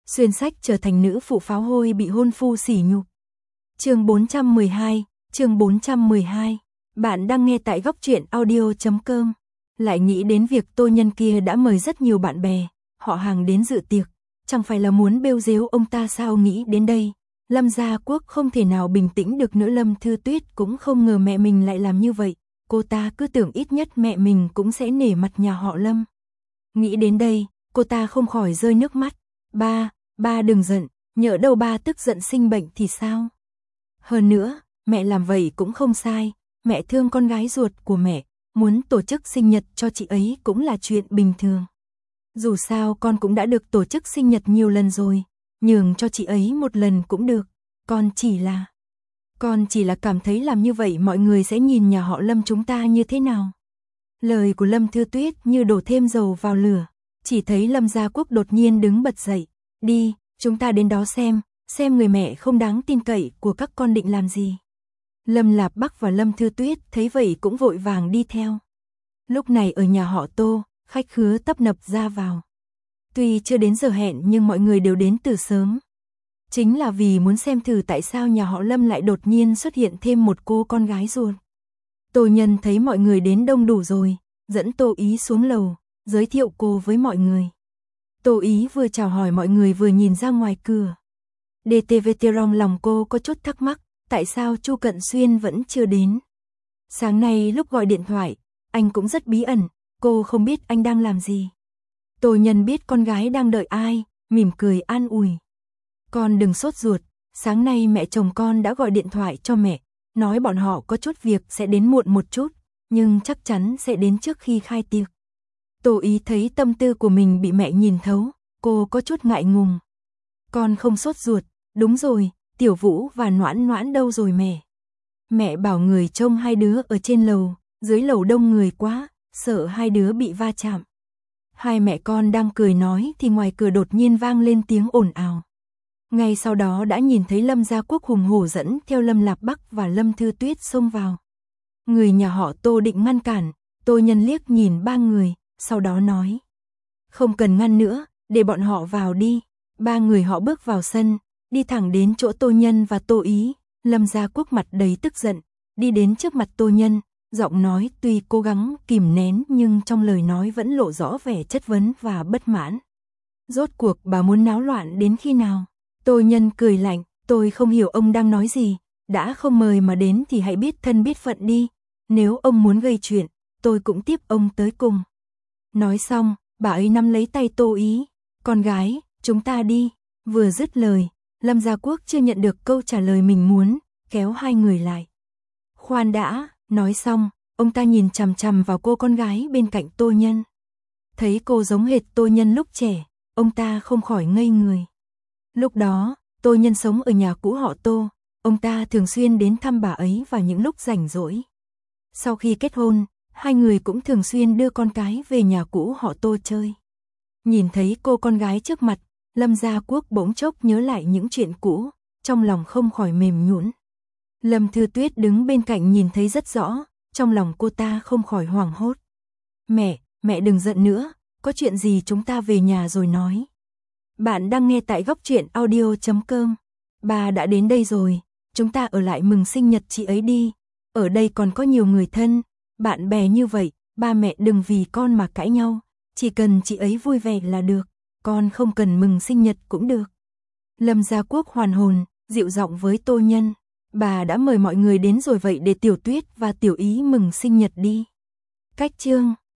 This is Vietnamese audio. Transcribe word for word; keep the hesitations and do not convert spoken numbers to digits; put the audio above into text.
xuyên sách trở thành nữ phụ pháo hôi bị hôn phu sỉ nhục. Chương bốn trăm mười hai, chương bốn trăm mười hai. Bạn đang nghe tại góc truyện audio chấm com. Lại nghĩ đến việc Tô Nhân kia đã mời rất nhiều bạn bè, họ hàng đến dự tiệc, chẳng phải là muốn bêu dếu ông ta sao? Nghĩ đến đây, Lâm Gia Quốc không thể nào bình tĩnh được nữa. Lâm Thư Tuyết cũng không ngờ mẹ mình lại làm như vậy, cô ta cứ tưởng ít nhất mẹ mình cũng sẽ nể mặt nhà họ Lâm. Nghĩ đến đây, cô ta không khỏi rơi nước mắt. Ba, ba đừng giận, nhỡ đâu ba tức giận sinh bệnh thì sao? Hơn nữa, mẹ làm vậy cũng không sai, mẹ thương con gái ruột của mẹ, muốn tổ chức sinh nhật cho chị ấy cũng là chuyện bình thường. Dù sao con cũng đã được tổ chức sinh nhật nhiều lần rồi, nhường cho chị ấy một lần cũng được, con chỉ là... Con chỉ là cảm thấy làm như vậy mọi người sẽ nhìn nhà họ Lâm chúng ta như thế nào. Lời của Lâm Thư Tuyết như đổ thêm dầu vào lửa, chỉ thấy Lâm Gia Quốc đột nhiên đứng bật dậy. Đi, chúng ta đến đó xem, xem người mẹ không đáng tin cậy của các con định làm gì. Lâm Lạp Bắc và Lâm Thư Tuyết thấy vậy cũng vội vàng đi theo. Lúc này ở nhà họ Tô, khách khứa tấp nập ra vào. Tuy chưa đến giờ hẹn nhưng mọi người đều đến từ sớm. Chính là vì muốn xem thử tại sao nhà họ Lâm lại đột nhiên xuất hiện thêm một cô con gái ruột. Tô Nhân thấy mọi người đến đông đủ rồi, dẫn Tô Ý xuống lầu, giới thiệu cô với mọi người. Tô Ý vừa chào hỏi mọi người vừa nhìn ra ngoài cửa. đê tê vê trong lòng cô có chút thắc mắc, tại sao Chu Cận Xuyên vẫn chưa đến. Sáng nay lúc gọi điện thoại, anh cũng rất bí ẩn, cô không biết anh đang làm gì. Tô Nhân biết con gái đang đợi ai, mỉm cười an ủi. Con đừng sốt ruột, sáng nay mẹ chồng con đã gọi điện thoại cho mẹ, nói bọn họ có chút việc sẽ đến muộn một chút, nhưng chắc chắn sẽ đến trước khi khai tiệc. Tô Ý thấy tâm tư của mình bị mẹ nhìn thấu, cô có chút ngại ngùng. Con không sốt ruột, đúng rồi, Tiểu Vũ và Noãn Noãn đâu rồi mẹ? Mẹ bảo người trông hai đứa ở trên lầu, dưới lầu đông người quá, sợ hai đứa bị va chạm. Hai mẹ con đang cười nói thì ngoài cửa đột nhiên vang lên tiếng ồn ào. Ngay sau đó đã nhìn thấy Lâm Gia Quốc hùng hổ dẫn theo Lâm Lạp Bắc và Lâm Thư Tuyết xông vào. Người nhà họ Tô định ngăn cản, Tô Nhân liếc nhìn ba người, sau đó nói. Không cần ngăn nữa, để bọn họ vào đi. Ba người họ bước vào sân, đi thẳng đến chỗ Tô Nhân và Tô Ý. Lâm Gia Quốc mặt đầy tức giận, đi đến trước mặt Tô Nhân, giọng nói tuy cố gắng kìm nén nhưng trong lời nói vẫn lộ rõ vẻ chất vấn và bất mãn. Rốt cuộc bà muốn náo loạn đến khi nào? Tô Nhân cười lạnh, tôi không hiểu ông đang nói gì, đã không mời mà đến thì hãy biết thân biết phận đi, nếu ông muốn gây chuyện, tôi cũng tiếp ông tới cùng. Nói xong, bà ấy nắm lấy tay Tô Ý, con gái, chúng ta đi. Vừa dứt lời, Lâm Gia Quốc chưa nhận được câu trả lời mình muốn, kéo hai người lại. Khoan đã, nói xong, ông ta nhìn chằm chằm vào cô con gái bên cạnh Tô Nhân. Thấy cô giống hệt Tô Nhân lúc trẻ, ông ta không khỏi ngây người. Lúc đó, Tô Nhân sống ở nhà cũ họ Tô, ông ta thường xuyên đến thăm bà ấy vào những lúc rảnh rỗi. Sau khi kết hôn, hai người cũng thường xuyên đưa con cái về nhà cũ họ Tô chơi. Nhìn thấy cô con gái trước mặt, Lâm Gia Quốc bỗng chốc nhớ lại những chuyện cũ, trong lòng không khỏi mềm nhũn. Lâm Thư Tuyết đứng bên cạnh nhìn thấy rất rõ, trong lòng cô ta không khỏi hoảng hốt. Mẹ, mẹ đừng giận nữa, có chuyện gì chúng ta về nhà rồi nói. Bạn đang nghe tại góc truyện audio chấm com. Bà đã đến đây rồi, chúng ta ở lại mừng sinh nhật chị ấy đi. Ở đây còn có nhiều người thân, bạn bè như vậy, ba mẹ đừng vì con mà cãi nhau. Chỉ cần chị ấy vui vẻ là được, con không cần mừng sinh nhật cũng được. Lâm Gia Quốc hoàn hồn, dịu giọng với Tô Nhân. Bà đã mời mọi người đến rồi vậy để Tiểu Tuyết và Tiểu Ý mừng sinh nhật đi. Cách chương